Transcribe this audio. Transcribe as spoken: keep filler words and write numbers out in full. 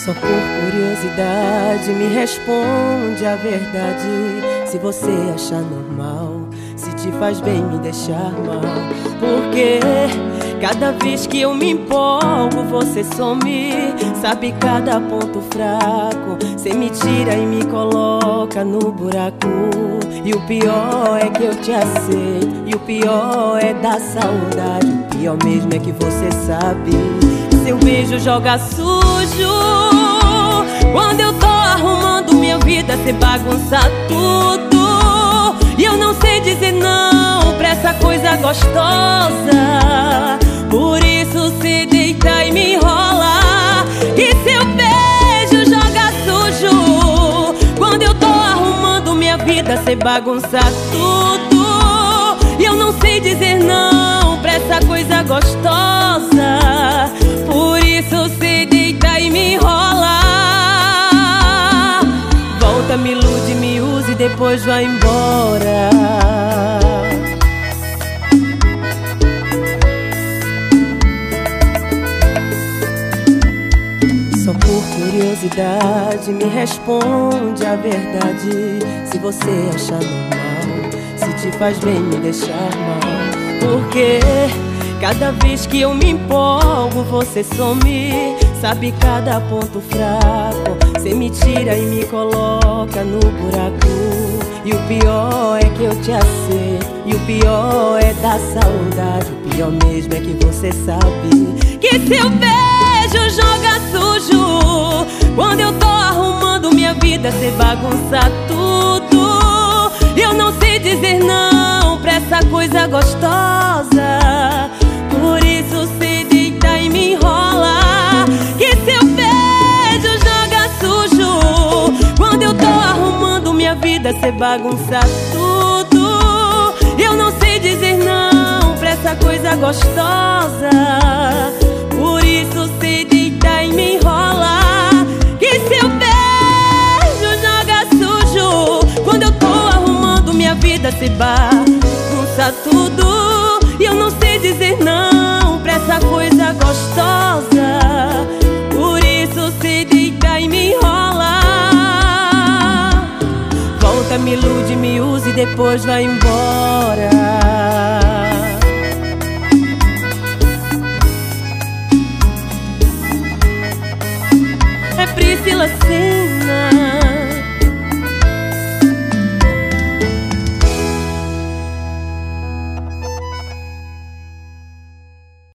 Só por curiosidade me responde a verdade. Se você achar normal, se te faz bem me deixar mal. Porque cada vez que eu me empolgo você some. Sabe cada ponto fraco, cê me tira e me coloca no buraco. E o pior é que eu te aceito, e o pior é da saudade. O pior mesmo é que você sabe, seu beijo joga sujo. Quando eu tô arrumando minha vida, cê bagunça tudo. E eu não sei dizer não pra essa coisa gostosa. Por isso cê deita e me enrola, e seu beijo joga sujo. Quando eu tô arrumando minha vida, cê bagunça tudo. E eu não sei dizer não pra essa coisa gostosa. Por isso cê deita e me enrola. Volta, me ilude, me use e depois vai embora. Só por curiosidade me responde a verdade. Se você achar normal, se te faz bem me deixar mal. Porque cada vez que eu me empolgo você some. Sabe cada ponto fraco, cê me tira e me coloca no buraco. E o pior é que eu te aceito, e o pior é da saudade. O pior mesmo é que você sabe que seu beijo joga sujo. Quando eu tô arrumando minha vida, cê bagunça tudo. Eu não sei dizer não pra essa coisa gostosa. Por isso cê deita e me enrola, que seu beijo joga sujo. Quando eu tô arrumando minha vida, cê bagunça tudo. Eu não sei dizer não pra essa coisa gostosa. Por isso cê deita e me enrola, que seu beijo joga sujo. Quando eu tô arrumando minha vida, cê bagunça tudo. E eu não sei dizer não pra essa coisa gostosa. Por isso cê deita e me enrola. Volta, me ilude, me use e depois vai embora. É Priscila Senna.